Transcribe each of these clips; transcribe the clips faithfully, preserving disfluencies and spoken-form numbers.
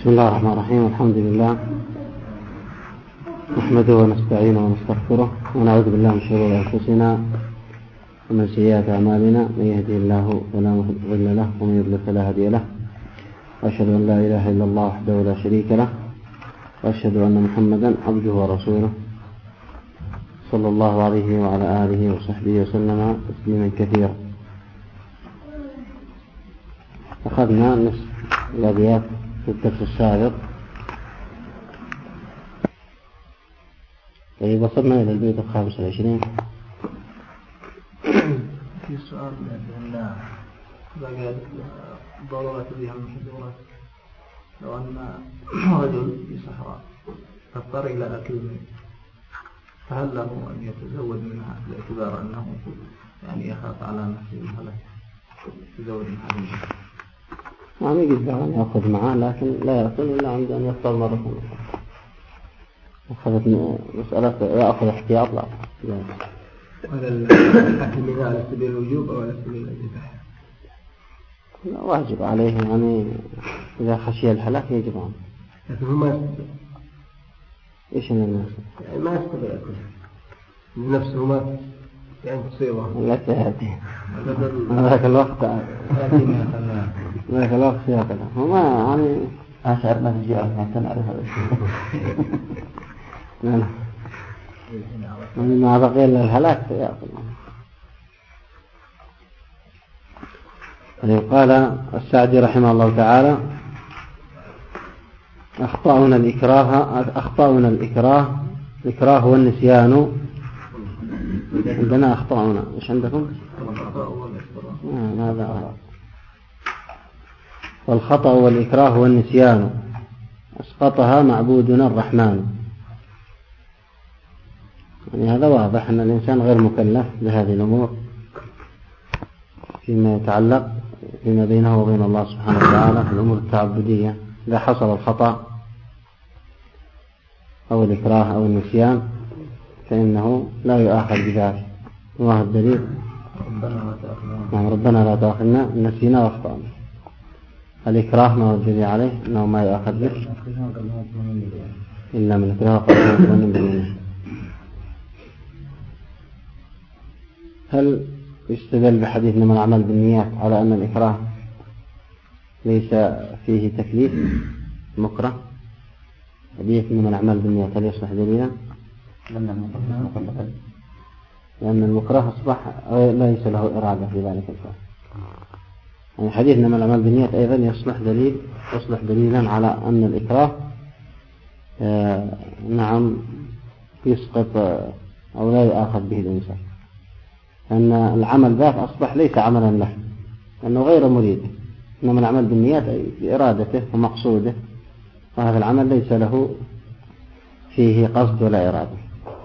بسم الله الرحمن الرحيم. الحمد لله نحمده ونستعينه ونستغفره ونعوذ بالله من شرور أنفسنا ومن سيئات أعمالنا، من يهدي الله فلا مضل له ومن يضلل فلا هادي له، وأشهد أن لا إله إلا الله وحده لا شريك له، وأشهد أن محمدا عبده ورسوله صلى الله عليه وعلى آله وصحبه وسلم تسليما كثيرا. أخذنا نصف الأبيات في الدرس السابق، طيب وصلنا إلى البيت الخامس والعشرين. في سؤال بأن بقى ضرورة بها المحظورات، لو أن رجل في صحراء فاضطر إلى أكل منه، فهل له أن يتزود منها باعتبار أنه يعني يخاف على نفسه الهلاك يتزود منها منها؟ ما يجب أن يأخذ معه، لكن لا يأكل إلا عند أن يفطر مرة أخرى. أخذت مسألة يأخذ احتياط لا. وهذا الأكل منها على سبيل الوجوب أو على سبيل الإباحة؟ واجب عليه، يعني إذا خشي الهلاك يجب عنه. لكن هو ما يستطيع. إيش الناس؟ يعني ما يستطيع يأكل نفسه، ما يعني تصيبه. لا تهدي. هذاك الوقت. هذاك الوقت يأكله. هو ما يعني. أشعر ما تجي أصلا تنعرف هذا الشيء. لا. ما بقي إلا الهلاك يأكل. قال السعدي رحمه الله تعالى: أخطأنا الإكراه أخطأنا الإكراه الإكراه والنسيان. عندنا أخطأنا، إيش عندكم؟ هذا آه والخطأ والإكراه والنسيان أسقطها معبودنا الرحمن. يعني هذا واضح أن الإنسان غير مكلف بهذه الأمور فيما يتعلق فيما بينه وبين الله سبحانه وتعالى في الأمور التعبدية. إذا حصل الخطأ أو الإكراه أو النسيان فإنه لا يؤاخذ بذلك. وما هو الدليل؟ ربنا لا تؤاخذنا نسينا واخطأنا. الإكراه ما هو الدليل عليه؟ أنه ما يؤاخذ به إلا من إكراه قلبه ومن دونه. هل يستدل بحديث من العمل بالنيات على أن الإكراه ليس فيه تكليف مكره؟ حديث من العمل بالنيات هل يصلح دليلا؟ لأن المكره أصبح ليس له إرادة في ذلك الفعل. يعني حديث من العمل بالنيات أيضا يصلح دليل يصلح دليلا على أن الإكراه آه نعم يسقط أو لا يؤاخذ به الإنسان، أن العمل ذات أصبح ليس عملا له لأنه غير مريد. إنما العمل بالنيات بإرادته ومقصوده، وهذا العمل ليس له فيه قصد ولا إرادة.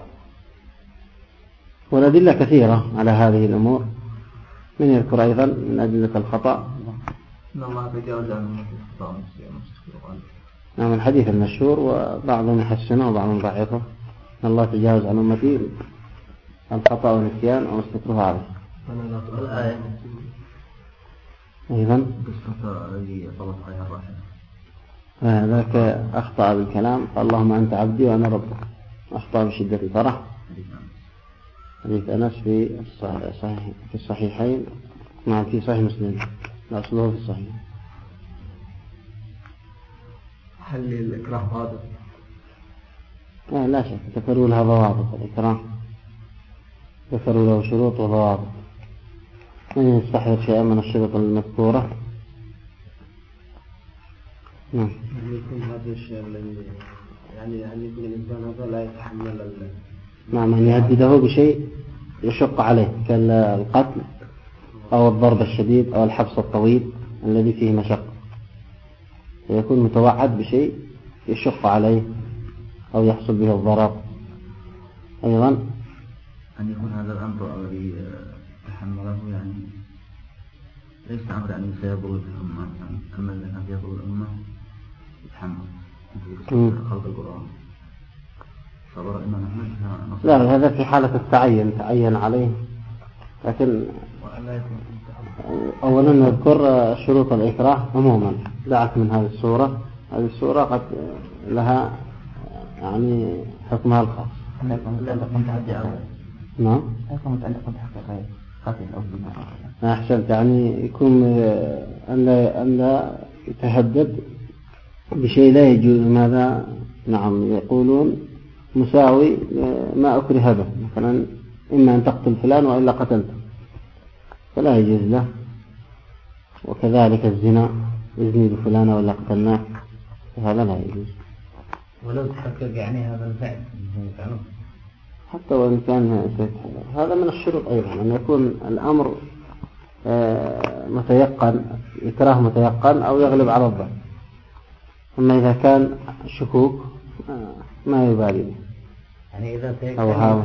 والأدلة كثيرة على هذه الأمور. من يذكر أيضا من أدلة الخطأ؟ إن الله تجاوز عن الخطأ والنسيان. نعم، الحديث المشهور وبعضهم يحسنه وبعضهم ضعيفه. إن الله تجاوز عن أمتي الخطأ والنسيان ومستكره عليه. الآية أيضا قصة الذي طلب عليها الرحمة ذاك أخطأ بالكلام اللهم أنت عبدي وأنا ربك، أخطأ بشدة فرح. حديث أنس في الصحيح في الصحيحين، نعم في صحيح مسلم، لا أصله في الصحيح. هل الإكراه ضابط؟ لا, لا شك ذكروا لها ضوابط. الإكراه ذكروا له شروط وضوابط. من يستحضر شيئا من الشروط المذكورة نعم. يكون هذا الشيء الذي يعني يعني يكون الإنسان هذا لا يتحمل ال... نعم، أن يهدده بشيء يشق عليه كالقتل أو الضرب الشديد أو الحبس الطويل الذي فيه مشقة، فيكون متوعد بشيء يشق عليه أو يحصل به الضرر. أيضا أن يكون هذا الأمر الذي تحمله يعني ليس أمر يعني سيضر الأمة، أما إذا كان سيضر الأمة يتحمل خلق القرآن. صبر الإمام أحمد. لا، هذا في حالة التعين تعين عليه. لكن أولا نذكر شروط الإكراه عموما، دعك من هذه الصورة هذه الصورة قد لها يعني حكمها الخاص. نعم. أحسنت، يعني يكون أن لا أن لا يتهدد بشيء لا يجوز. ماذا؟ نعم، يقولون مساوي ما أكره به، مثلا إما أن تقتل فلان وإلا قتلته، فلا يجوز له. وكذلك الزنا، يزني بفلان ولا قتلناه، هذا لا يجوز ولو تحقق يعني هذا الفعل حتى وإن كان هذا من الشروط أيضا، أن يكون الأمر متيقن، إكراه متيقن أو يغلب على الظن. أما إذا كان شكوك ما يبالي، يعني إذا أو هاو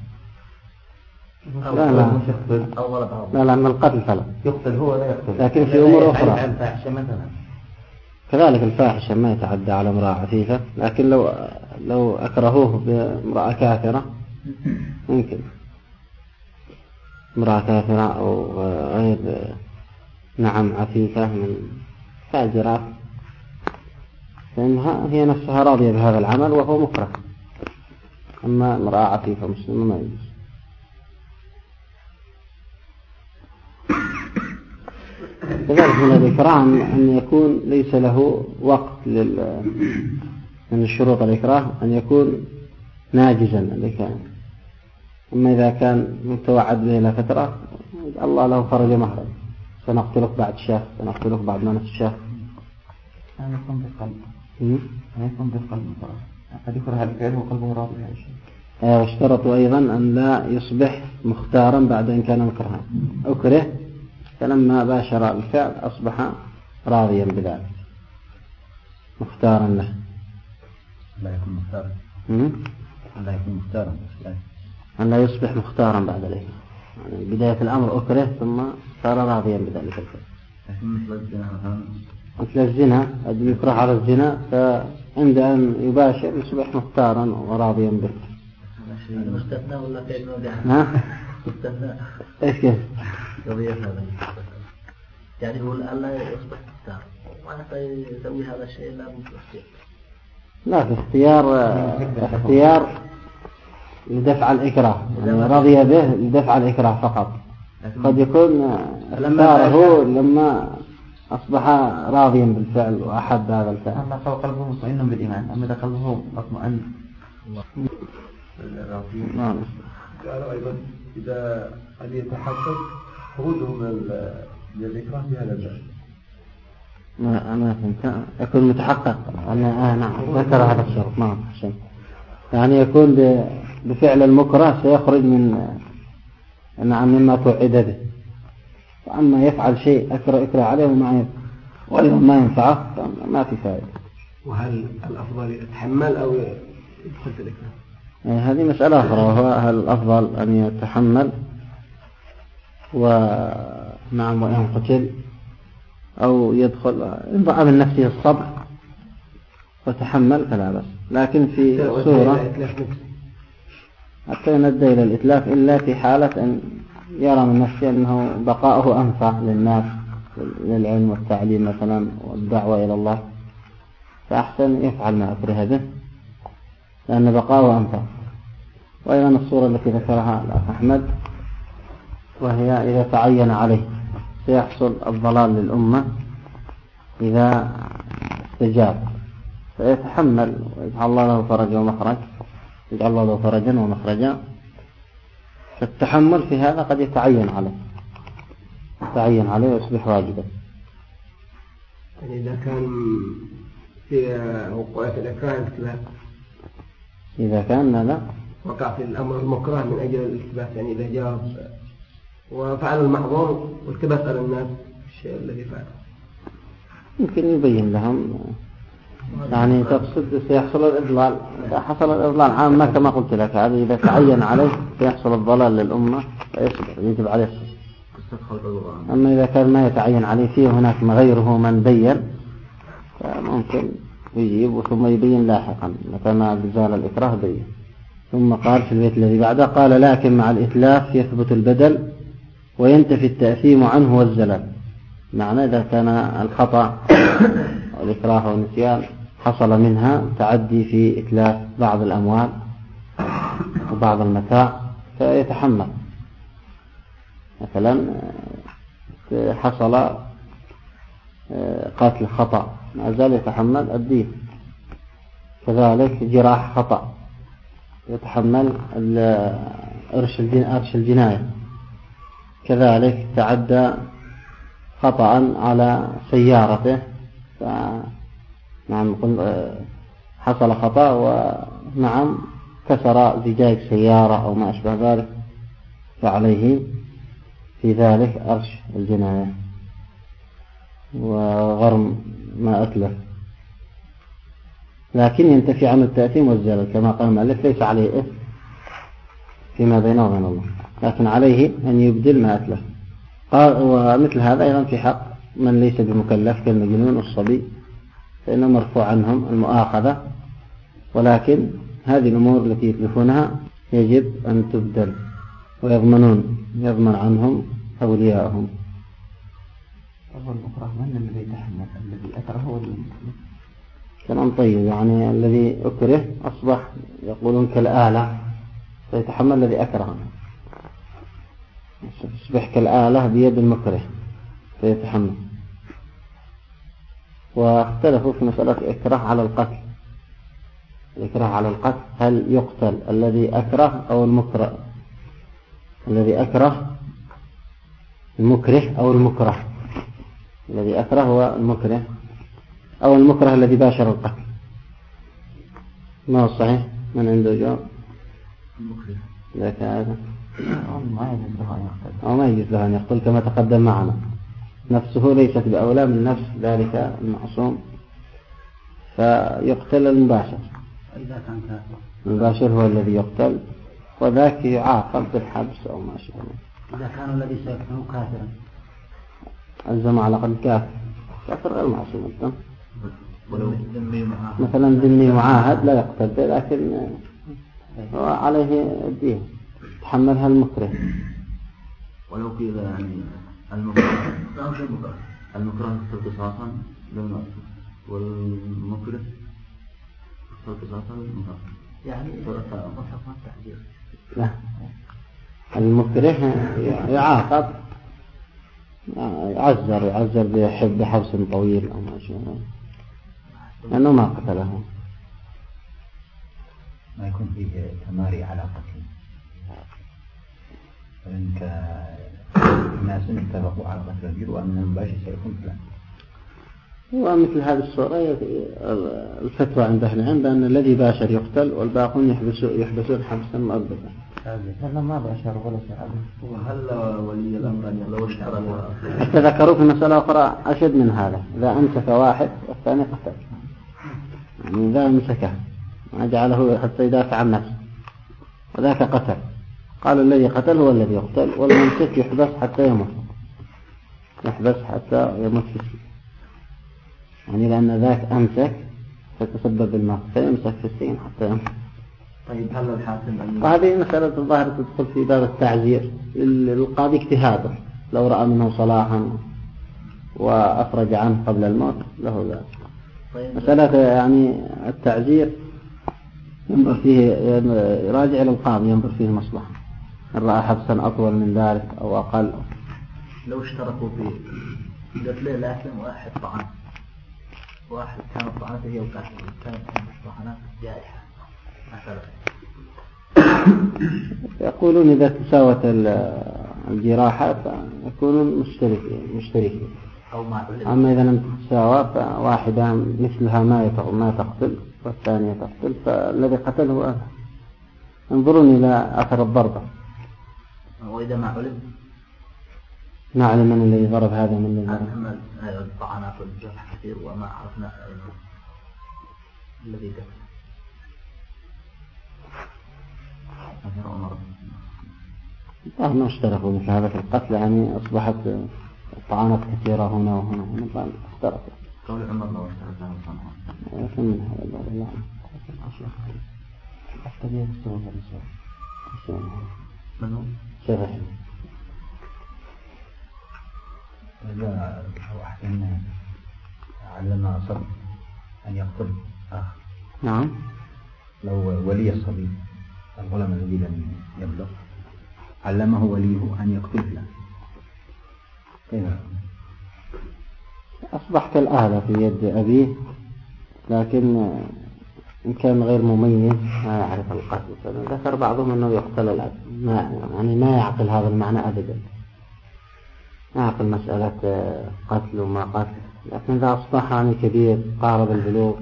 لا لا لا لا من القتل فلا يقتل هو لا يقتل، لكن في أمور أخرى الفاحشة مثلا كذلك الفاحشة ما يتعدى على امرأة عفيفة، لكن لو لو أكرهوه بامرأة كافرة ممكن، امرأة كافرة أو غير نعم عفيفة من فاجرات، فإنها هي نفسها راضية بهذا العمل وهو مكره. أما امرأة عفيفة مسلمة ما يجوز. كذلك من الإكراه أن يكون ليس له وقت لل... من الشروط الإكراه أن يكون ناجزا الإكراه. أما إذا كان متوعد به إلى فترة الله له فرج مهرج، سنقتلك بعد شهر، سنقتلك بعد ما نصف شهر. أنا يكون بالقلب أنا يكون بالقلب قد يكره الفعل وقلبه راضي بهذا الشيء. واشترطوا أيضا أن لا يصبح مختارا بعد أن كان مكرها، أكره فلما باشر الفعل أصبح راضيا بذلك مختارا له. لا يكون مختارا لا يكون مختارا أن لا يصبح مختارا بعد ذلك، يعني بداية الأمر أكره ثم صار راضيا بذلك الفعل. مثل الزنا مثل الزنا قد يكره على الزنا، فعند أن يباشر يصبح مختارا وراضيا به. هذا مستثنى ولا كأنه ده؟ ها؟ مستثنى. إيش كيف؟ قضية هذا يعني يقول ألا يصبح مختار وأنت يسوي هذا الشيء لا مستثنى. لا، في اختيار اختيار لدفع الإكراه، يعني رضي به لدفع الإكراه فقط. قد يكون اختاره لما أصبح راضيا بالفعل وأحب هذا الفعل. أما قلبه مطمئن بالإيمان، أما إذا قلبه مطمئن نعم. قالوا أيضا إذا أن يتحقق خروجه من الإكراه في هذا الباب. ما أنا فهمت يكون متحقق أنا آه نعم ذكر هذا الشرط. نعم حسن، يعني يكون بفعل المكره سيخرج من نعم مما توعد به، وأما يفعل شيء أكره إكره عليه وما وأيضا ما ينفعه ما في فائدة. وهل الأفضل يتحمل أو يدخل في الإكراه؟ هذه مسألة أخرى، وهو هل الأفضل أن يتحمل ونعم وإن قتل أو يدخل إن ضاع من نفسه الصبر وتحمل فلا بأس، لكن في صورة حتى يندى إلى الإتلاف إلا في حالة أن يرى من نفسه أنه بقاؤه أنفع للناس للعلم والتعليم مثلا والدعوة إلى الله، فأحسن يفعل ما أكره به لأن بقاؤه أنفع. وأيضا الصورة التي ذكرها الأخ أحمد وهي إذا تعين عليه سيحصل الضلال للأمة إذا استجاب فيتحمل ويجعل الله له فرجا ومخرج، يجعل الله له فرجا ومخرجا. فالتحمل في هذا قد يتعين عليه يتعين عليه ويصبح واجبا. يعني إذا كان في وقوعة الإكراه الإثبات، إذا كان لا وقع في الأمر المكره من أجل الإثبات، يعني إذا جاب وفعل المحظور والتبس على الناس الشيء الذي فعله يمكن يبين لهم، يعني تقصد سيحصل الإضلال. إذا حصل الإضلال عامة كما قلت لك، هذه إذا تعين عليه سيحصل الضلال للأمة فيصبر يجب عليه الصبر. أما إذا كان ما يتعين عليه فيه هناك غيره من بين فممكن يجيب ثم يبين لاحقا متى ما زال الإكراه بين. ثم قال في البيت الذي بعده قال لكن مع الإتلاف يثبت البدل وينتفي التأثيم عنه والزلل. معنى إذا كان الخطأ الإكراه والنسيان حصل منها تعدي في إتلاف بعض الأموال وبعض المتاع فيتحمل. مثلا حصل قتل خطأ ما زال يتحمل الدين، كذلك جراح خطأ يتحمل أرش الجناية، كذلك تعدى خطأ على سيارته نعم حصل خطأ ونعم كسر زجاج سيارة أو ما أشبه ذلك، فعليه في ذلك أرش الجناية وغرم ما أتلف، لكن ينتفي عنه التأثيم والزلل كما قال المؤلف ليس عليه إثم فيما بينه وبين الله، لكن عليه أن يبدل ما أتلف. قال ومثل هذا أيضا في حق من ليس بمكلف كالمجنون والصبي فإنه مرفوع عنهم المؤاخذة، ولكن هذه الأمور التي يتلفونها يجب أن تبدل ويضمنون يضمن عنهم أولياءهم. أول مكره من الذي يتحمل الذي أكره ولا كلام طيب، يعني الذي أكره أصبح يقولون كالآلة فيتحمل الذي أكره، يصبح كالآلة بيد المكره فيتحمل. واختلفوا في مسألة الإكراه على القتل، الإكراه على القتل هل يقتل الذي أكره أو المكره، الذي أكره المكره أو المكره، الذي أكره هو المكره أو المكره الذي باشر القتل. ما هو الصحيح؟ من عنده جواب؟ المكره ذاك هذا ما يجوز له أن يقتل أو ما يجوز له أن يقتل كما تقدم معنا، نفسه ليست بأولى من نفس ذلك المعصوم فيقتل المباشر. إذا كان كافر المباشر هو الذي يقتل وذاك يعاقب بالحبس أو ما شابه. إذا كان الذي سيقتله كافرا الزم على قد كافر، كافر غير معصوم الدم. ولو ذمي معاهد مثلا ذمي معاهد لا يقتل، لكن هو عليه الدين تحملها المكره. ولو قيل يعني المكره المكره يقتل قصاصا لم والمكره يقتل قصاصا لم يعني مطلقا التعذير. لا، المكره يعاقب يعذر يعذر بحب بحبس طويل أو ما شابه لأنه ما قتله. ما يكون فيه تماري على قتل، فإنك الناس اتفقوا على قتل الرجل وأن المباشر سيكون فلان. ومثل هذه الصورة الفتوى عند أهل العلم بأن الذي باشر يقتل والباقون يحبسون حبسا مؤبدا. هل ما باشر ولا سعادة؟ وهل ولي الأمر أن لو اشترى؟ ذكروا في مسألة أخرى أشد من هذا، إذا أمسك واحد والثاني قتل، يعني إذا أمسكه ما جعله حتى يدافع عن نفسه وذاك قتل، قال الذي قتل هو الذي يقتل والممسك يحبس حتى يموت، يحبس حتى يموت في السجن، يعني لأن ذاك أمسك فتسبب الموت فيمسك في السجن حتى يموت. طيب هل الحاكم أن وهذه مسألة الظاهر تدخل في باب التعزير للقاضي اجتهاده، لو رأى منه صلاحا وأفرج عنه قبل الموت له ذلك. طيب مسألة يعني التعزير ينظر فيه يراجع للقاضي ينظر فيه مصلحة، إن رأى حبسا أطول من ذلك أو أقل. لو اشتركوا في قتل لكن واحد طعن واحد كانت طعنته هي وكانت كانت طعنات جائحة مثلا، يقولون إذا تساوت الجراحة فيكونون مشتركين مشتركين أو ما علم. أما إذا لم تتساوى فواحدة مثلها ما ما تقتل والثانية تقتل، فالذي قتل هو أهل. انظرون إلى أثر الضربة. وإذا ما علم نعلم من الذي ضرب هذا من الذي ضرب. أما الطعنات والجرح كثير وما عرفنا الذي قتل. الله ما اشتركوا مثل هذا في القتل، يعني أصبحت طعنات كثيرة هنا وهنا وهنا اشتركوا. قول عمر لو اشترك هذا الطعنات. ثم هذا بعد الله. أحتاجين السوء الرسول. من هو؟ شرح. إذا أو أحسن علم صبي أن يقتل آخر. نعم. لو ولي الصبي الغلام الذي لم يبلغ علمه وليه أن يقتل فلان كيف؟ أصبح كالآلة في يد أبيه، لكن إن كان غير مميز ما يعرف القتل. ذكر بعضهم أنه يقتل الأب، ما يعني ما يعقل هذا المعنى أبدا، ما يعقل مسألة قتل وما قتل. لكن إذا أصبح يعني كبير قارب البلوغ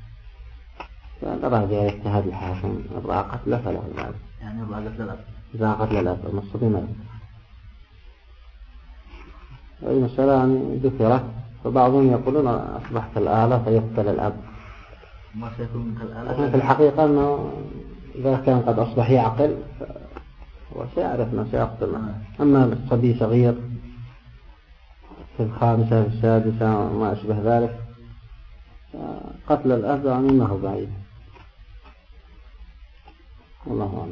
فراجع يجتهد الحاكم إذا قتل فله الأب، يعني إذا قتل الأب إذا قتل الأب المصطفى ما يقتل. أي مسألة يعني ذكرت، فبعضهم يقولون أصبح كالآلة فيقتل الأب. ما سيكون كالآلة. لكن في الحقيقة أنه إذا كان قد أصبح يعقل وسيعرف أنه سيقتل. أما الصبي صغير في الخامسة في السادسة وما أشبه ذلك قتل الأب يعني ما هو بعيد. الله أعلم.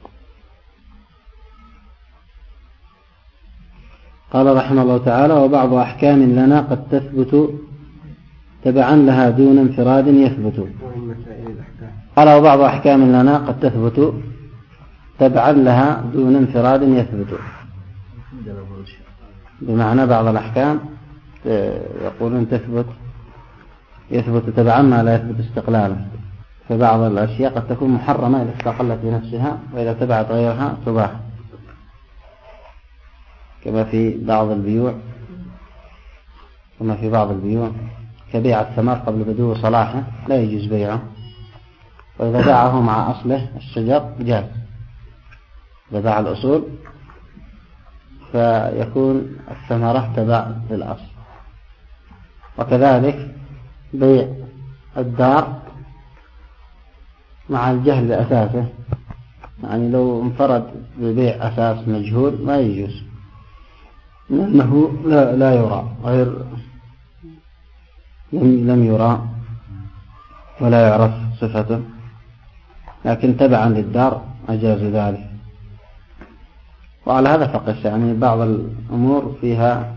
قال رحمه الله تعالى: وبعض أحكام لنا قد تثبت تبعا لها دون انفراد يثبت. قال: وبعض أحكام لنا قد تثبت تبعا لها دون انفراد يثبت. بمعنى بعض الأحكام يقولون تثبت يثبت تبعا ما لا يثبت استقلالا، فبعض الأشياء قد تكون محرمة إذا استقلت بنفسها، وإذا تبعت غيرها تباح، كما في بعض البيوع كما في بعض البيوع كبيع الثمر قبل بدو صلاحه لا يجوز بيعه، وإذا باعه مع أصله الشجر جاز. إذا باع الأصول فيكون الثمرة تبع للأصل. وكذلك بيع الدار مع الجهل بأساسه، يعني لو انفرد ببيع أساس مجهول ما يجوز، لأنه لا, لا يرى غير لم يرى ولا يعرف صفته، لكن تبعا للدار أجاز ذلك. وعلى هذا فقس، يعني بعض الأمور فيها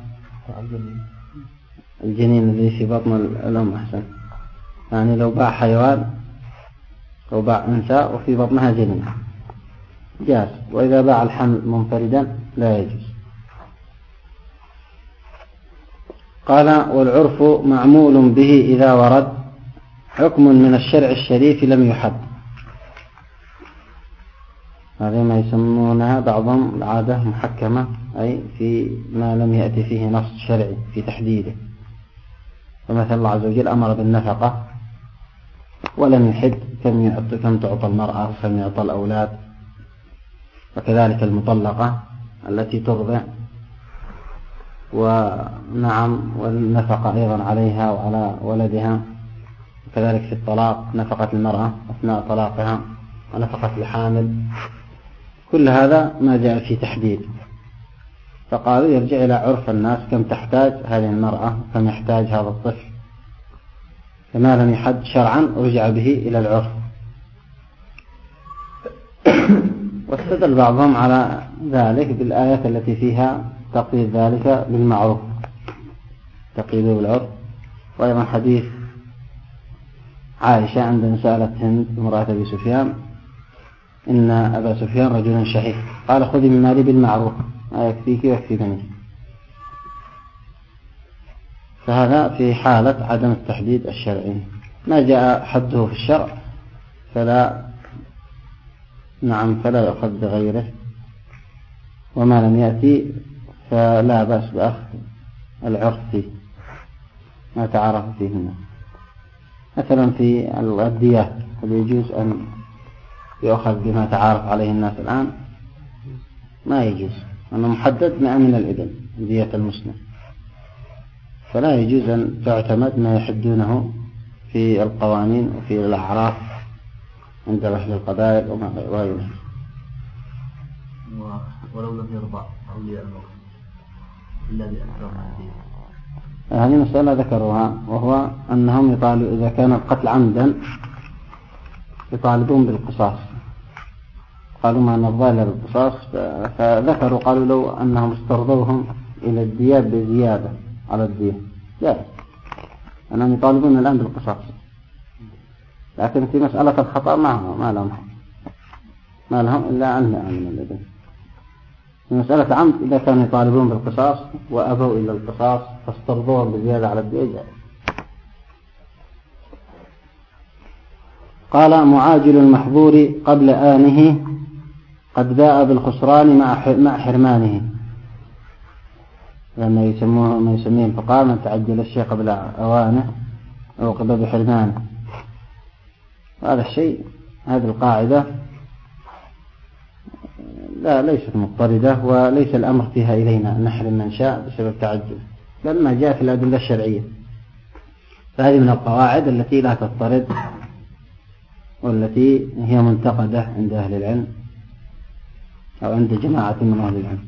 الجنين الذي في بطن الأم أحسن، يعني لو باع حيوان لو باع أنثى وفي بطنها جنين جاز، وإذا باع الحمل منفردا لا يجوز. قال: والعرف معمول به إذا ورد حكم من الشرع الشريف لم يحد. هذه ما يسمونها بعضهم العادة محكمة، أي في ما لم يأتي فيه نص شرعي في تحديده. فمثل الله عز وجل أمر بالنفقة ولم يحد كم تعطى المرأة وكم يعطى الأولاد، وكذلك المطلقة التي ترضع، ونعم والنفقة أيضا عليها وعلى ولدها، وكذلك في الطلاق نفقة المرأة أثناء طلاقها ونفقة الحامل، كل هذا ما جاء في تحديد. فقالوا يرجع إلى عرف الناس، كم تحتاج هذه المرأة وكم يحتاج هذا الطفل، فما لم يحد شرعا رجع به إلى العرف. واستدل بعضهم على ذلك بالآيات التي فيها تقييد ذلك بالمعروف، تقييده بالعرف. وأيضا حديث عائشة عندما سألت هند امرأة أبي سفيان: إن أبا سفيان رجل شحيح، قال: خذي من مالي بالمعروف ما يكفيك ويكفي بنيك. فهذا في حالة عدم التحديد الشرعي. ما جاء حده في الشرع فلا نعم فلا يؤخذ بغيره، وما لم يأتي فلا بأس بأخذ العرف فيه ما تعرف فيه الناس. مثلا في الديات هل يجوز أن يؤخذ بما تعارف عليه الناس الآن؟ ما يجوز، أنه محدد مئة من الإبل دية المسلم، فلا يجوز أن تعتمد ما يحدونه في القوانين وفي الأعراف عند رحل القبائل وما غيره. ولو لم يرضى أولياء الموت الذي أكرمنا فيه، هذه مسألة ذكروها، وهو أنهم يطالبون إذا كان القتل عمدا يطالبون بالقصاص، قالوا ما نرضى إلا بالقصاص. فذكروا قالوا لو أنهم استرضوهم إلى الدية بزيادة على الدية لا، أنهم يطالبون الآن بالقصاص، لكن في مسألة الخطأ ما ما لهم حق، ما لهم إلا أن من الإذن. في مسألة عمد إذا كانوا يطالبون بالقصاص وأبوا إلا القصاص فاسترضوهم بزيادة على الدية. قال معاجل المحظور قبل آنه قد باء بالخسران مع حرمانه، لما يسموه ما يسميه الفقهاء من تعجل الشيء قبل أوانه عوقب بحرمانه. هذا الشيء، هذه القاعدة لا ليست مضطردة، وليس الأمر فيها إلينا نحرم من شاء بسبب تعجل، لما جاء في الأدلة الشرعية. فهذه من القواعد التي لا تضطرد والتي هي منتقدة عند أهل العلم أو عند جماعة من أهل العلم.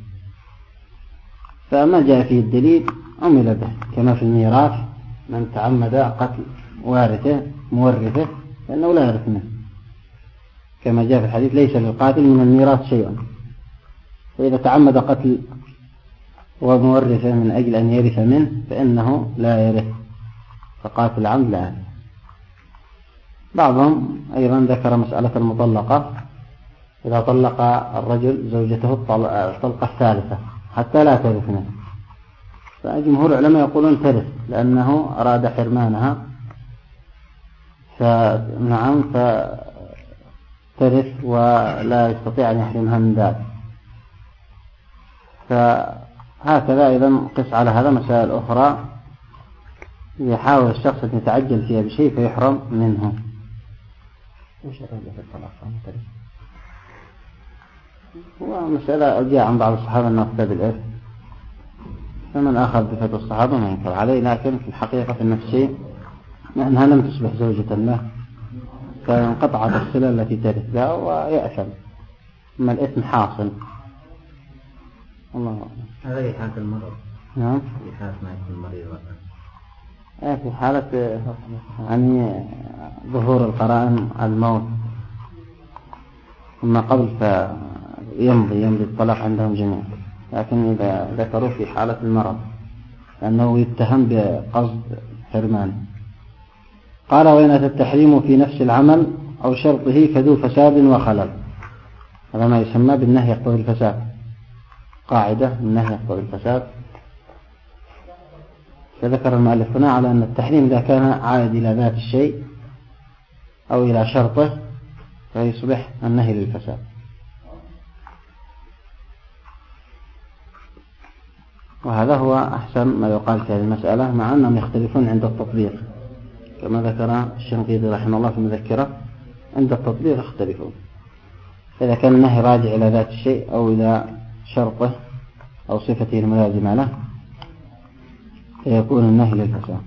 فما جاء فيه الدليل عمل به، كما في الميراث من تعمد قتل وارثه مورثه فإنه لا يرث منه، كما جاء في الحديث ليس للقاتل من الميراث شيء، فإذا تعمد قتل ومورثه من أجل أن يرث منه فإنه لا يرث، فقاتل عمد لا يرث. بعضهم أيضا ذكر مسألة المطلقة إذا طلق الرجل زوجته الطلقة الثالثة حتى لا ترث منه، فجمهور العلماء يقولون ترث لأنه أراد حرمانها، فنعم فترث ولا يستطيع أن يحرمها من ذلك. فهكذا أيضا قس على هذا مسائل أخرى يحاول الشخص أن يتعجل فيها بشيء فيحرم منه. وش الرجل في الطلاق ترث؟ هو مسألة جاء عن بعض الصحابة أنه افتى بالإرث، فمن أخذ بفتوى الصحابة ما ينكر عليه، لكن في الحقيقة في النفس لأنها لم تصبح زوجة له فانقطعت الصلة التي ترث له ويأثم، أما الإثم حاصل. الله هذا في حالة المرض. نعم في حالة ما يكون المريض إيه في حالة يعني ظهور القرائن الموت، أما قبل فيمضي يمضي الطلاق عندهم جميعا، لكن إذا ذكروا في حالة المرض لأنه يتهم بقصد حرمان. قال وإن أتى التحريم في نفس العمل أو شرطه فذو فساد وخلل، هذا ما يسمى بالنهي يقتضي الفساد، قاعدة النهي يقتضي الفساد. فذكر المؤلف هنا على أن التحريم إذا كان عائد إلى ذات الشيء أو إلى شرطه فيصبح النهي للفساد. وهذا هو أحسن ما يقال في هذه المسألة، مع أنهم يختلفون عند التطبيق كما ذكر الشنقيطي رحمه الله في المذكرة، عند التطبيق يختلفون، إذا كان النهي راجع إلى ذات الشيء أو إلى شرطه أو صفته الملازمة له فيكون النهي للفساد.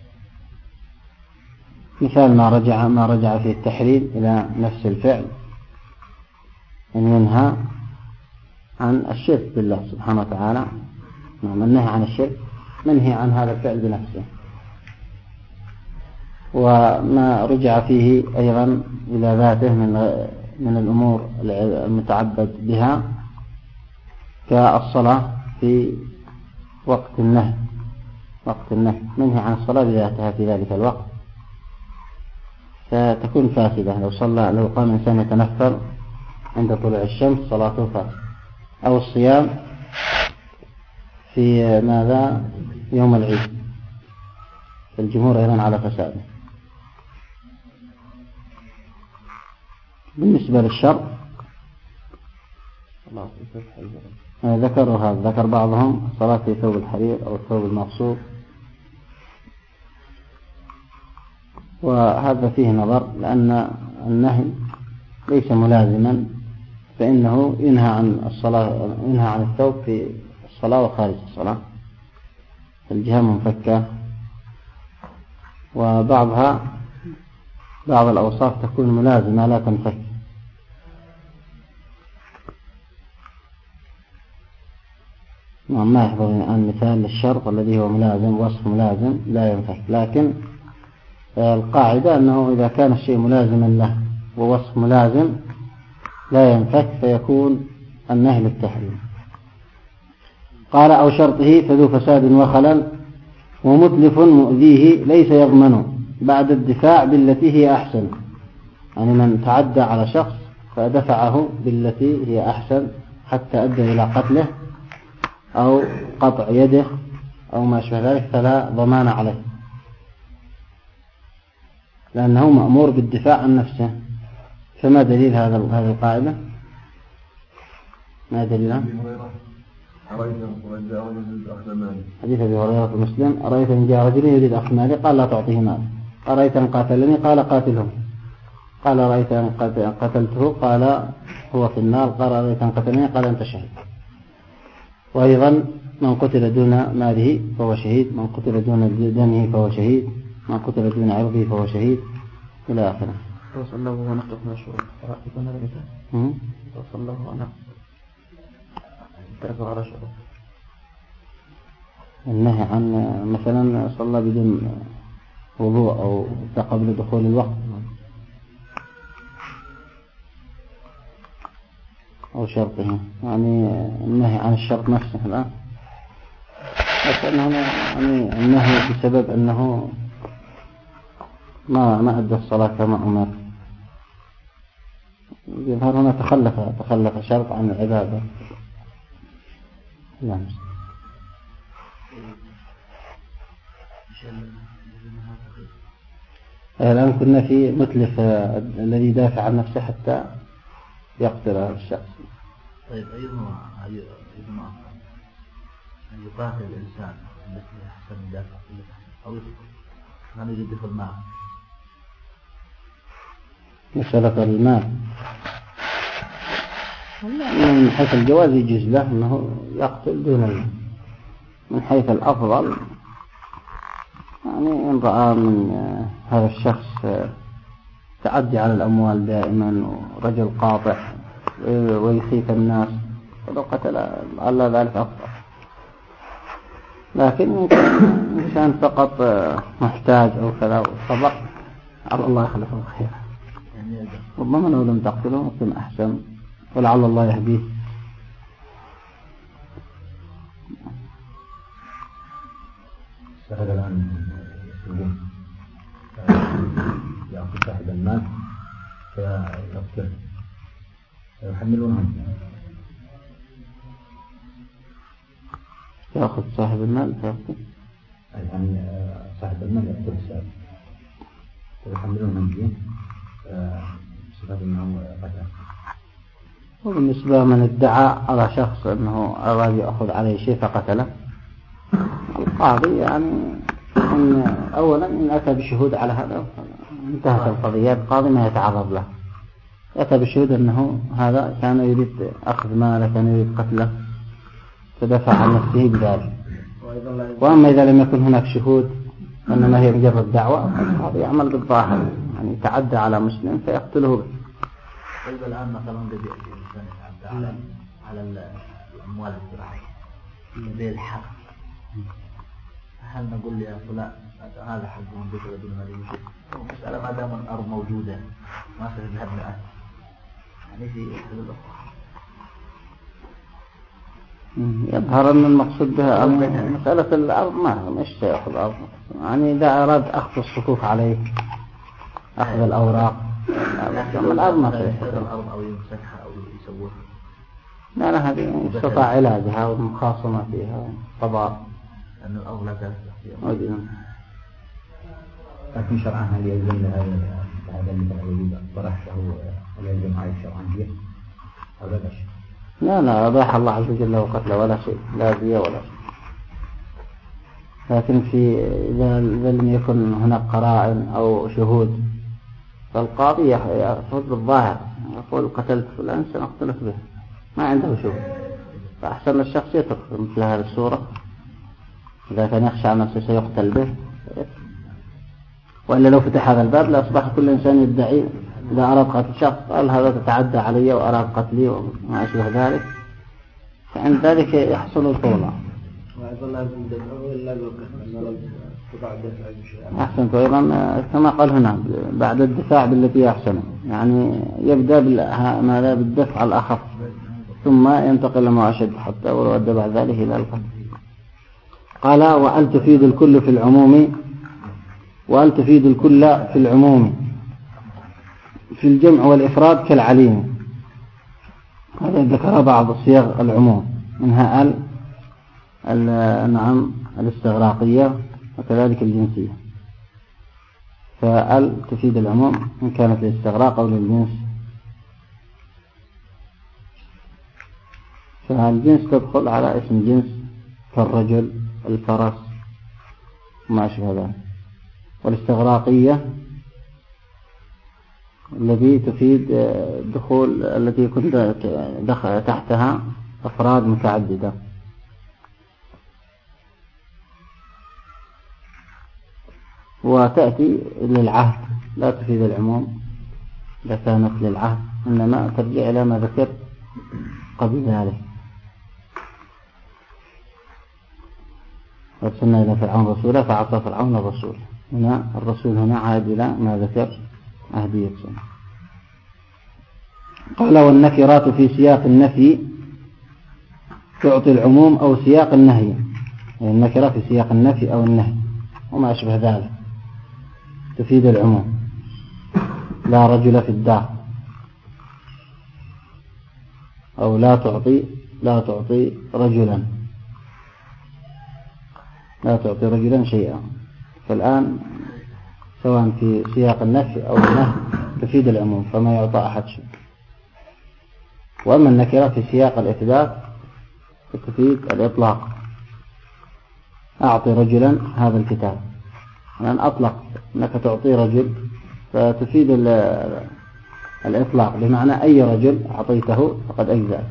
مثال ما رجع ما رجع فيه التحريم إلى نفس الفعل أن ينهى عن الشرك بالله سبحانه وتعالى، نعم النهي عن الشرك منهي عن هذا الفعل بنفسه. وما رجع فيه أيضا إلى ذاته من من الأمور المتعبد بها كالصلاة في وقت النهي، وقت النهي منهي عن الصلاة بذاتها في ذلك الوقت فتكون فاسدة. لو صلى لو قام إنسان يتنفل عند طلوع الشمس صلاته فاسدة. أو الصيام في ماذا يوم العيد الجمهور أيضا على فساده. بالنسبة للشرط ذكروا هذا، ذكر بعضهم صلاة في ثوب الحرير أو الثوب المغصوب، وهذا فيه نظر لأن النهي ليس ملازما، فإنه ينهى عن الصلاة ينهى عن الثوب في الصلاة وخارج الصلاة، الجهة منفكة، وبعضها بعض الأوصاف تكون ملازمة لا تنفك. ما يحضر الآن مثال للشرط الذي هو ملازم، وصف ملازم لا ينفك، لكن القاعدة أنه إذا كان الشيء ملازما له ووصف ملازم لا ينفك فيكون النهي للتحريم. قال أو شرطه فذو فساد وخلل، ومتلف مؤذيه ليس يضمن بعد الدفاع بالتي هي أحسن. يعني من تعدى على شخص فدفعه بالتي هي أحسن حتى أدى إلى قتله أو قطع يده أو ما شابه ذلك فلا ضمان عليه، لأنه مأمور بالدفاع عن نفسه. فما دليل هذا هذه القاعدة؟ ما دليلها؟ حديث أبي هريرة في مسلم: أرأيت إن جاء رجل يريد أخذ مالي قال لا تعطيه مال. أرأيت إن قاتلني قال قاتله. قال أرأيت إن قتلته قال هو في النار. قال أرأيت إن قتلني قال أنت شهيد. وأيضا من قتل دون ماله فهو شهيد، من قتل دون دمه فهو شهيد، من قتل دون عرضه فهو شهيد، إلى آخره. وصلى الله ونقف مشهور يكون هذا مثال. وصلى الله ونقف تركوا على شروط. النهي عن مثلا صلى بدون وضوء أو قبل دخول الوقت أو شرطه، يعني النهي عن الشرط نفسه الآن، لكن هنا يعني النهي بسبب أنه ما ما أدى الصلاة كما أمر. يظهر هنا تخلف تخلف شرط عن العبادة. لا الآن كنا في متلف الذي دافع عن نفسه حتى يقتل هذا الشخص. طيب أيهما أيهما أن يقاتل الإنسان التي أحسن يدافع أو من يريد يدخل معه؟ مسألة المال من حيث الجواز يجوز له أنه يقتل دون المال. من حيث الأفضل يعني إن رأى من هذا الشخص تعدي على الأموال دائما ورجل قاطع ويخيف الناس ولو قتل على ذلك أفضل. لكن إنسان فقط محتاج أو كذا وصبر على الله يخلفه الخير. ربما لو لم تقتله يكون أحسن ولعل الله يهديه. هذا الآن يسلمون يأخذ صاحب المال فيقتل يحملونهم. يأخذ صاحب المال فيقتل يعني صاحب المال يقتل السابق ويحملونهم الدين بصفة أنه قتل. وبالنسبة من ادعى على شخص أنه أراد يأخذ عليه شيء فقتله، القاضي يعني إن أولا إن أتى بشهود على هذا انتهت القضية. القاضي ما يتعرض له، أتى بشهود أنه هذا كان يريد أخذ ماله كان يريد قتله فدفع عن نفسه بذلك. وأما إذا لم يكن هناك شهود أنما هي مجرد دعوة القاضي يعمل بالظاهر، يعني يتعدى على مسلم فيقتله به. طيب الآن مثلا قد يأتي الإنسان يتعدى على على الأموال الزراعية زي الحق، هل نقول يا فلان هذا حق من بيت ولا دون مالي مشي؟ مسألة ما دام الأرض موجودة ما ستذهب معه، يعني في أحد الأخرى يظهر أن المقصود بها مسألة الأرض ما مش سيأخذ أرض، يعني إذا أراد أخذ الصكوك عليه أخذ الأوراق الأرض ما سيأخذ الأرض أو يمسكها أو يسويها. لا لا هذه استطاع علاجها والمخاصمة فيها قضاء لأن الأرض لا تلزم. لكن شرعا هل يلزم لهذا هذا المثل الذي طرحته هل يلزم عليه شرعا دية أو لا شيء؟ لا لا أباح الله عز وجل له قتله ولا شيء، لا دية ولا شيء. لكن في إذا لم يكن هناك قرائن أو شهود فالقاضي يأخذ بالظاهر يقول قتلت فلان سنقتلك به، ما عنده شهود، فأحسن الشخص يترك مثل هذه الصورة إذا كان يخشى عن نفسه سيقتل به. وإلا لو فتح هذا الباب لأصبح كل إنسان يدعي إذا أراد قتل شخص قال هذا تتعدى علي وأراد قتلي وما أشبه ذلك، فعند ذلك يحصل الفوضى. أحسنت. أيضا كما قال هنا بعد الدفاع بالتي أحسن، يعني يبدأ بالدفع الأخف ثم ينتقل لما أشد حتى ولو أدى بعد ذلك إلى القتل. قال وأل تفيد الكل في العموم، وأل تفيد الكل في العموم في الجمع والإفراد كالعليم. هذا ذكر بعض صيغ العموم، منها ال نعم الاستغراقية وكذلك الجنسية. فال تفيد العموم إن كانت للاستغراق أو للجنس. فالجنس تدخل على اسم جنس كالرجل الفرس وما أشبه ذلك. والاستغراقية التي تفيد دخول التي كنت دخل تحتها أفراد متعددة. وتأتي للعهد لا تفيد العموم إذا كانت للعهد، إنما ترجع إلى ما ذكر قبل ذلك. أرسلنا إلى فرعون رسولا فعصى فرعون الرسول. هنا الرسول هنا عاد إلى ما ذكر عهدية سنة. قال والنكرات في سياق النفي تعطي العموم أو سياق النهي، يعني النكرة في سياق النفي أو النهي وما أشبه ذلك تفيد العموم. لا رجل في الدار، أو لا تعطي لا تعطي رجلا لا تعطي رجلا شيئا. فالآن سواء في سياق النفي أو النهي تفيد العموم، فما يعطى أحد شيء. وأما النكرة في سياق الإثبات فتفيد الإطلاق. أعطي رجلا هذا الكتاب، أن أطلق أنك تعطي رجل فتفيد الإطلاق، بمعنى أي رجل أعطيته فقد أجزأ.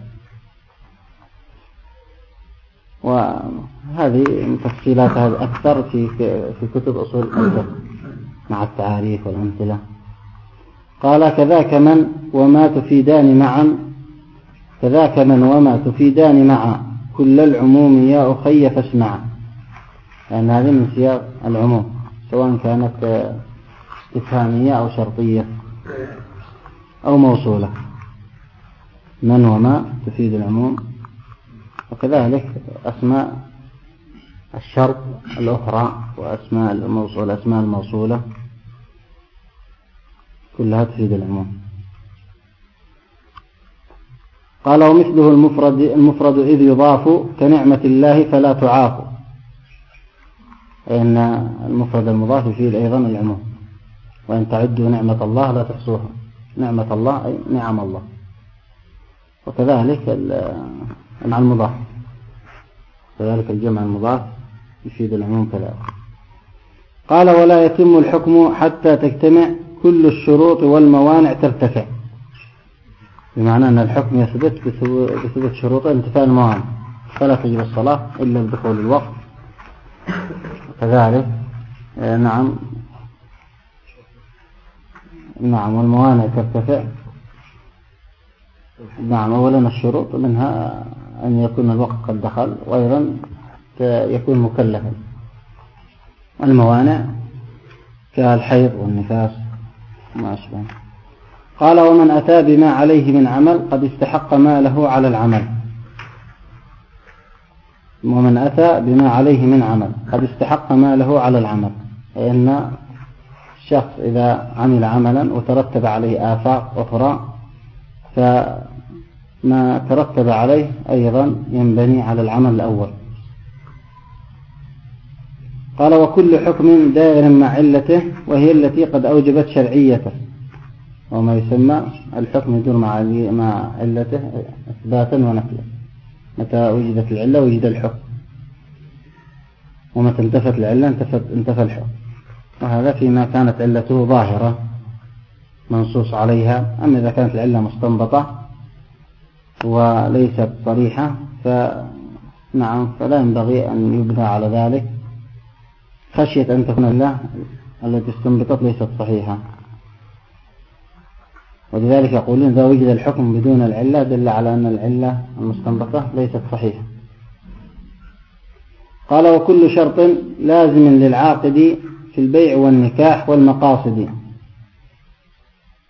وهذه تفصيلات هذه أكثر في في كتب أصول الفقه مع التعاريف والأمثلة. قال كذاك من وما تفيدان معا، كذاك من وما تفيدان معا كل العموم يا أخي فاسمع. لأن هذه من سياق العموم سواء كانت استفهامية أو شرطية أو موصولة. من وما تفيد العموم، وكذلك أسماء الشرط الأخرى وأسماء الموصولة أسماء الموصولة كلها تفيد العموم. قال ومثله المفرد المفرد إذ يضاف كنعمة الله فلا تعاف، إن المفرد المضاف يفيد أيضا العموم. وإن تعدوا نعمة الله لا تحصوها. نعمة الله أي نعم الله. وكذلك الجمع المضاف كذلك الجمع المضاف يفيد العموم كذلك. قال ولا يتم الحكم حتى تجتمع كل الشروط والموانع ترتفع، بمعنى أن الحكم يثبت بثبت شروط انتفاء الموانع، فلا تجب الصلاة إلا بدخول الوقت. كذلك نعم نعم والموانع ترتفع. نعم أولا الشروط منها أن يكون الوقت قد دخل، وأيضا يكون مكلفا. الموانع كالحيض والنفاس ما أشبه. قال ومن أتى بما عليه من عمل قد استحق ما له على العمل. ومن أتى بما عليه من عمل قد استحق ما له على العمل، لأن الشخص إذا عمل عملا وترتب عليه آفاق أخرى فما ترتب عليه أيضا ينبني على العمل الأول. قال وكل حكم دائر مع علته وهي التي قد أوجبت شرعيته، وما يسمى الحكم يدور مع علته إثباتا ونفيا. متى وجدت العلة وجد الحكم، ومتى انتفت العلة انتفى الحكم. وهذا فيما كانت علته ظاهرة منصوص عليها. أما إذا كانت العلة مستنبطة وليست صريحة فنعم فلا ينبغي أن يبنى على ذلك، خشية أن تكون العلة التي استنبطت ليست صحيحة. ولذلك يقولون إذا وجد الحكم بدون العلة دل على أن العلة المستنبطة ليست صحيحة. قال وكل شرط لازم للعاقد في البيع والنكاح والمقاصد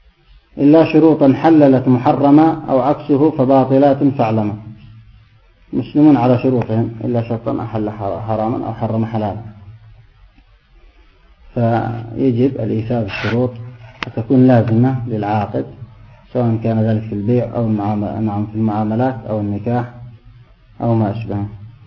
إلا شروطا حللت محرما أو عكسه فباطلات فاعلما. مسلمون على شروطهم إلا شرطا أحل حراما أو حرم حلالا، فيجب الإيفاء بالشروط وتكون لازمة للعاقد، سواء كان ذلك في البيع أو نعم في المعاملات أو النكاح أو ما أشبهه.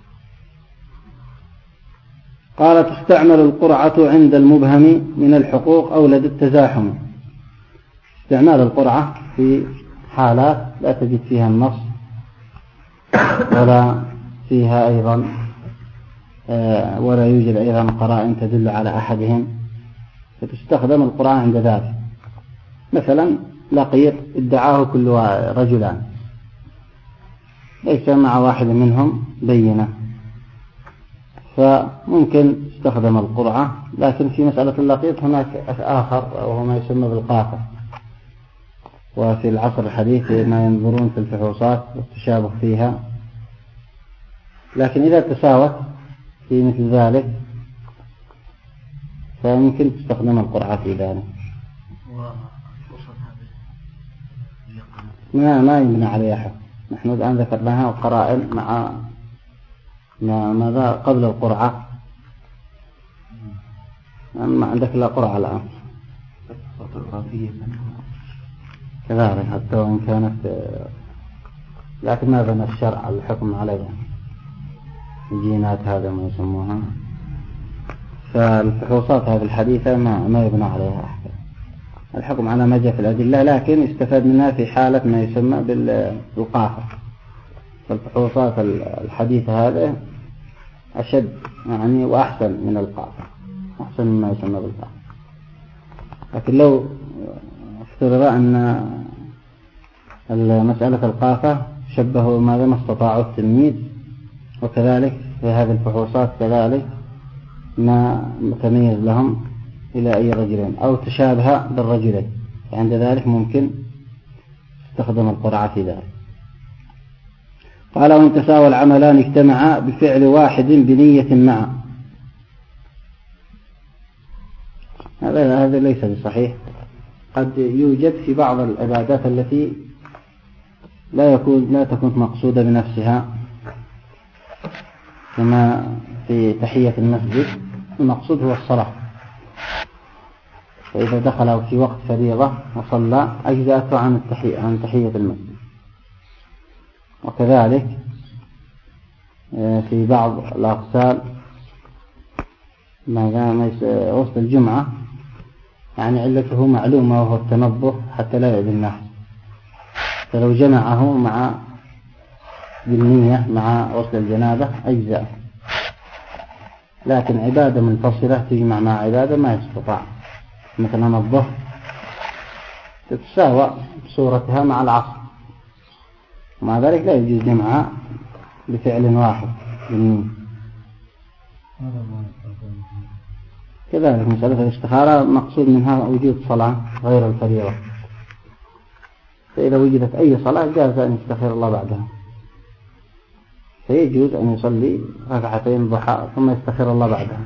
قال تستعمل القرعة عند المبهم من الحقوق أو لدى التزاحم. استعمال القرعة في حالات لا تجد فيها النص ولا فيها أيضا ولا يوجد أيضا قرائن تدل على أحدهم، فتستخدم القرعة عند ذلك. مثلا لقيط ادعاه كل رجلان ليس مع واحد منهم بينة، فممكن تستخدم القرعة. لكن في مسألة اللقيط هناك آخر وهو ما يسمى بالقافة، وفي العصر الحديث ما ينظرون في الفحوصات والتشابه فيها، لكن إذا تساوت في مثل ذلك فممكن تستخدم القرعة في ذلك. ما ما يبنى عليها حكم. نحن الآن ذكرناها قرائن مع ماذا قبل القرعة، ما عندك لا قرعة الآن كذلك حتى وإن كانت، لكن ما بنى الشرع الحكم عليها الجينات هذا ما يسموها. فالفحوصات هذه الحديثة ما ما يبنى عليها أحكام، الحكم على ما جاء في الأدلة، لكن استفاد منها في حالة ما يسمى بالقافة. فالفحوصات الحديثة هذا أشد يعني وأحسن من القافة، أحسن مما يسمى بالقافة. لكن لو افترض أن مسألة القافة شبهوا ماذا ما استطاعوا التمييز، وكذلك في هذه الفحوصات كذلك ما متميز لهم إلى أي رجلين أو تشابه بالرجلين، فعند ذلك ممكن تستخدم القرعة في ذلك. قال وإن تساوى العملان اجتمعا بفعل واحد بنية معا. هذا هذا ليس بصحيح. قد يوجد في بعض العبادات التي لا يكون لا تكون مقصودة بنفسها، كما في تحية المسجد المقصود هو الصلاة، فإذا دخل في وقت فريضة وصلى أجزأته عن التحية عن تحية المسجد. وكذلك في بعض الأغسال ما وسط الجمعة يعني علته معلومة وهو التنظف حتى لا يؤذي الناس، فلو جمعه مع بالنية مع غسل الجنابة أجزاء. لكن عبادة منفصلة تجمع مع عبادة ما يستطاع، مثلا الظهر تتساوى بصورتها مع العصر، ومع ذلك لا يجوز جمعها بفعل واحد بالنية. كذلك مسألة الاستخارة مقصود منها وجود صلاة غير الفريضة، فإذا وجدت أي صلاة جاز أن يستخير الله بعدها، فيجوز أن يصلي ركعتين ضحى ثم يستخير الله بعدها.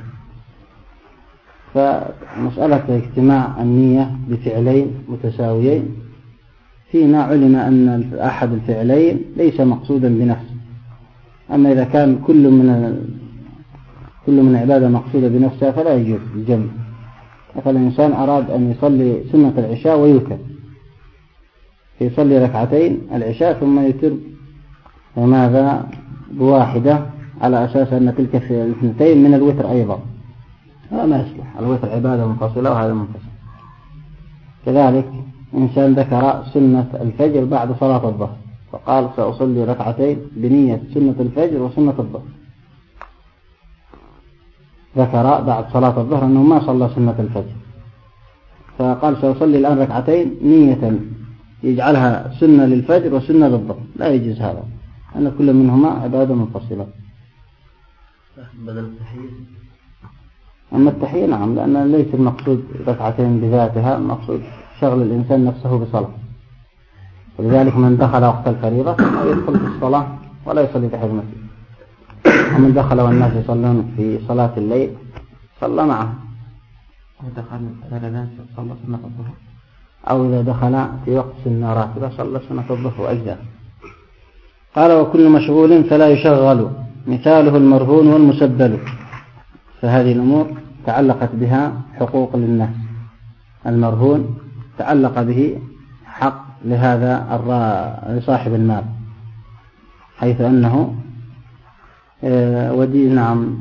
فمسألة اجتماع النية بفعلين متساويين فيما علم أن أحد الفعلين ليس مقصودا بنفسه. أما إذا كان كل من كل من عبادة مقصودة بنفسها فلا يجوز الجمع. مثلا الإنسان أراد أن يصلي سنة العشاء ويوتر، فيصلي ركعتين العشاء ثم يتر وماذا بواحدة على أساس أن تلك الاثنتين من الوتر أيضا، هذا ما يصلح. الوتر عبادة منفصلة وهذا منفصل. كذلك إنسان ذكر سنة الفجر بعد صلاة الظهر فقال سأصلي ركعتين بنية سنة الفجر وسنة الظهر، ذكر بعد صلاة الظهر أنه ما صلى سنة الفجر، فقال سأصلي الآن ركعتين نية يجعلها سنة للفجر وسنة للظهر، لا يجوز هذا، أن كل منهما عبادة منفصلة. بدل التحية. أما التحية نعم، لأن ليس المقصود ركعتين بذاتها، المقصود شغل الإنسان نفسه بصلاة. ولذلك من دخل وقت الفريضة يدخل في الصلاة ولا يصلي تحت المسجد، ومن دخل والناس يصلون في صلاة الليل صلى معه، ودخل صلى سنة الظهر، أو إذا دخل في وقت سنة راتبة صلى سنة الظهر وأجزاء. قال وكل مشغول فلا يشغل مثاله المرهون والمسبل. فهذه الأمور تعلقت بها حقوق للناس. المرهون تعلق به حق لهذا لصاحب المال، حيث أنه وديعة نعم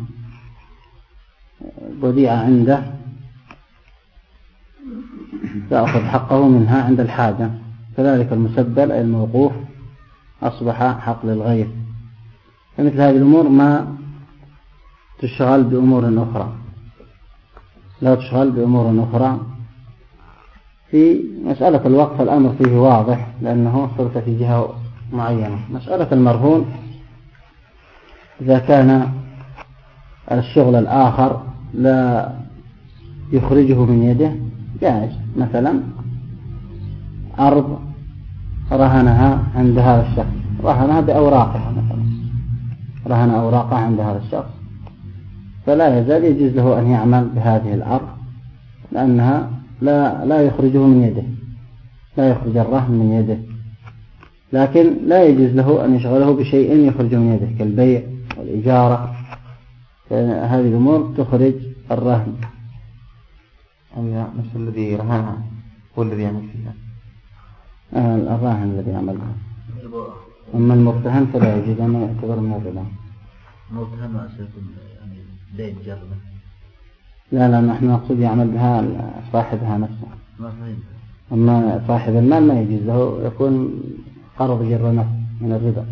وديعة عنده تأخذ حقه منها عند الحاجة. كذلك المسبل أي الموقوف أصبح حق للغير. فمثل هذه الأمور ما تشغل بأمور أخرى، لا تشغل بأمور أخرى. في مسألة الوقف الأمر فيه واضح لأنه صرت في جهة معينة. مسألة المرهون إذا كان الشغل الآخر لا يخرجه من يده جائز. مثلا أرض رهنها عند هذا الشخص، رهنها بأوراقها، مثلا رهن أوراقها عند هذا الشخص، فلا يزال يجوز له أن يعمل بهذه الأرض لأنها لا لا يخرجه من يده، لا يخرج الرهن من يده، لكن لا يجوز له أن يشغله بشيء يخرج من يده كالبيع والإجارة. هذه الأمور تخرج الرهن. نفس الذي رهنها هو الذي يعمل فيها، آه الراهن الذي يعمل بها. أما المرتهن فلا يجوز أن يعتبر من الربا. المرتهن أساسا يعني بيع جرة. لا لا نحن نقصد يعمل بها صاحبها نفسه. ما فهمت. أما صاحب المال ما يجوز له، يكون قرض جر نفس من الربا.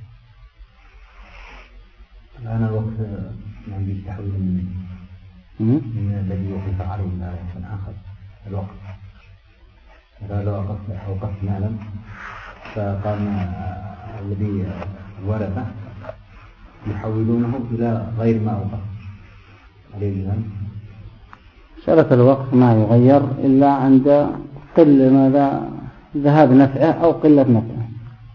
الآن الوقت يعني يستحوذ من من الذي يوقف عليه من آخر الوقت. إذا لو أوقفت مالا فقام الذي ورثه يحولونه إلى غير ما أوقف عليه. مسألة الوقف ما يغير إلا عند قل ماذا ذهاب نفعه أو قلة نفعه،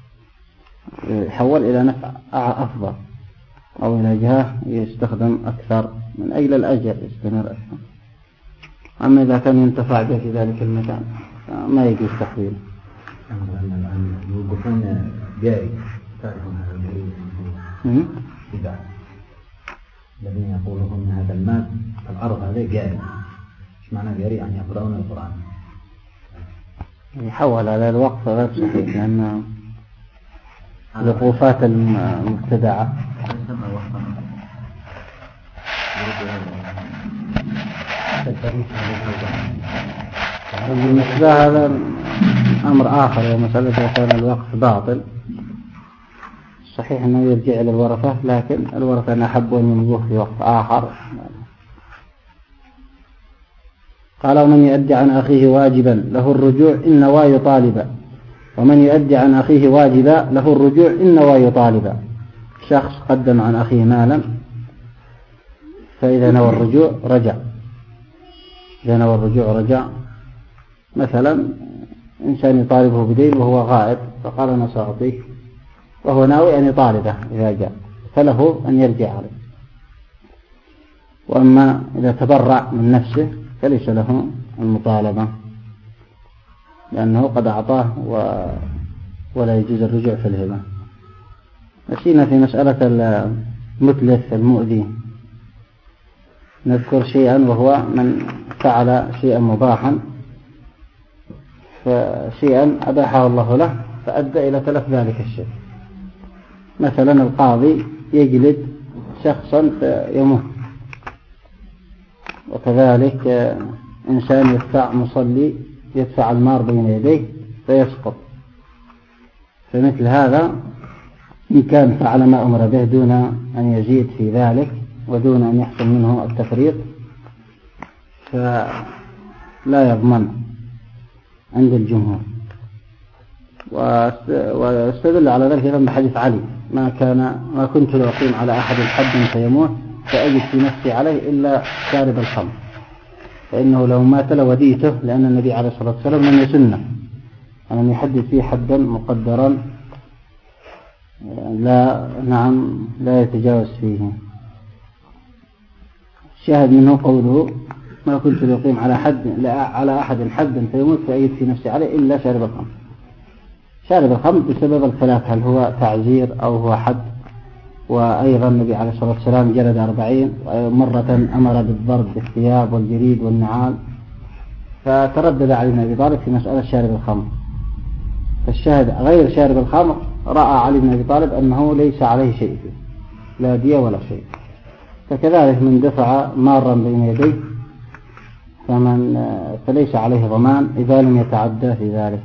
يحول إلى نفع أفضل أو إلى جهة يستخدم أكثر من أجل الأجر يستمر أكثر. أما إذا كان ينتفع به في ذلك المكان ما يجوز تحويله. الآن يوقفون جاري، تعرفون هذا الجاري إذا الذين يقولون هذا المال الأرض هذا جاري. إيش معنى جاري؟ يعني يقرؤون القرآن. يحول على الوقف غير صحيح لأن الوقوفات المبتدعة بالنسبة هذا أمر آخر. ومسألة إذا كان الوقف باطل صحيح أنه يرجع إلى الورثة، لكن الورثة أنا أحبوا أن يمضوه في وقت آخر. قال ومن يؤدي عن أخيه واجبا له الرجوع إن نوى طالبا. ومن يؤدي عن أخيه واجبا له الرجوع إن نوى طالبا. شخص قدم عن أخيه مالا فإذا نوى الرجوع رجع. إذا نوى الرجوع رجع. مثلا إنسان يطالبه بدين وهو غائب فقال أنا سأعطيك، وهو ناوي أن يطالبه إذا جاء، فله أن يرجع عليه. وأما إذا تبرع من نفسه فليس له المطالبة لأنه قد أعطاه و... ولا يجوز الرجوع في الهبة. نسينا في مسألة المتلف المؤذي نذكر شيئا، وهو من فعل شيئا مباحا فشيئا أباحه الله له فأدى إلى تلف ذلك الشيء. مثلا القاضي يجلد شخصا فيموت، وكذلك إنسان يدفع مصلي يدفع المار بين يديه فيسقط. فمثل هذا إن كان فعل ما أمر به دون أن يزيد في ذلك ودون أن يحصل منه التفريط فلا يضمن عند الجمهور. واستدل على ذلك أيضا بحديث علي ما كان ما كنت لأقيم على أحد حدا فيموت فأجد في نفسي عليه إلا شارب الخمر، فإنه لو مات لوديته، لأن النبي عليه الصلاة والسلام لم يسنه أن يحدد فيه حدا مقدرا لا نعم لا يتجاوز فيه. شاهد منه قوله ما كنت لأقيم على حد لا على أحد حدا فيموت فأجد في نفسي عليه إلا شارب الخمر. شارب الخمر بسبب الخلاف هل هو تعزير أو هو حد. وأيضا النبي عليه الصلاة والسلام جلد أربعين، مرة أمر بالضرب بالثياب والجريد والنعال، فتردد علي بن أبي طالب في مسألة شارب الخمر. فالشاهد غير شارب الخمر رأى علي بن أبي طالب أنه ليس عليه شيء فيه، لا دية ولا شيء. فكذلك من دفع مارا بين يديه فمن فليس عليه ضمان إذا لم يتعدى في ذلك.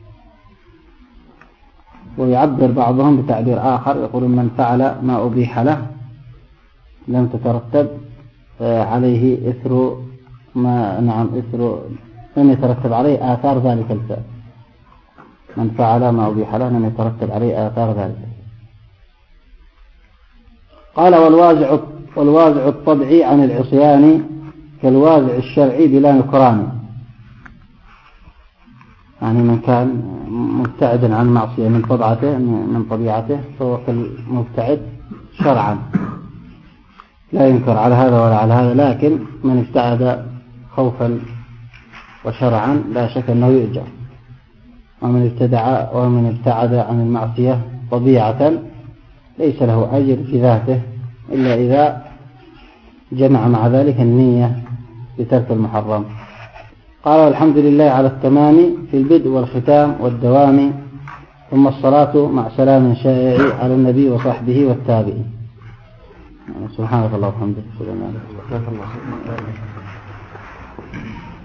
ويعبر بعضهم بتعبير آخر يقول من فعل ما أبيح له لم تترتب عليه إثر ما نعم إثر لم يترتب عليه آثار ذلك الفعل. من فعل ما أبيح له لم يترتب عليه آثار ذلك. قال والوازع والوازع الطبعي عن العصيان كالوازع الشرعي بلا نكران. يعني من كان مبتعدا عن المعصية من طبيعته من طبيعته فهو كالمبتعد شرعا لا ينكر على هذا ولا على هذا، لكن من ابتعد خوفا وشرعا لا شك أنه يؤجر. ومن ابتدع ومن ابتعد عن المعصية طبيعة ليس له أجر في ذاته إلا إذا جمع مع ذلك النية بترك المحرم. قال والحمد لله على التمام في البدء والختام والدوام، ثم الصلاة مع سلام شائع على النبي وصحبه والتابعين. سبحانك اللهم وبحمدك.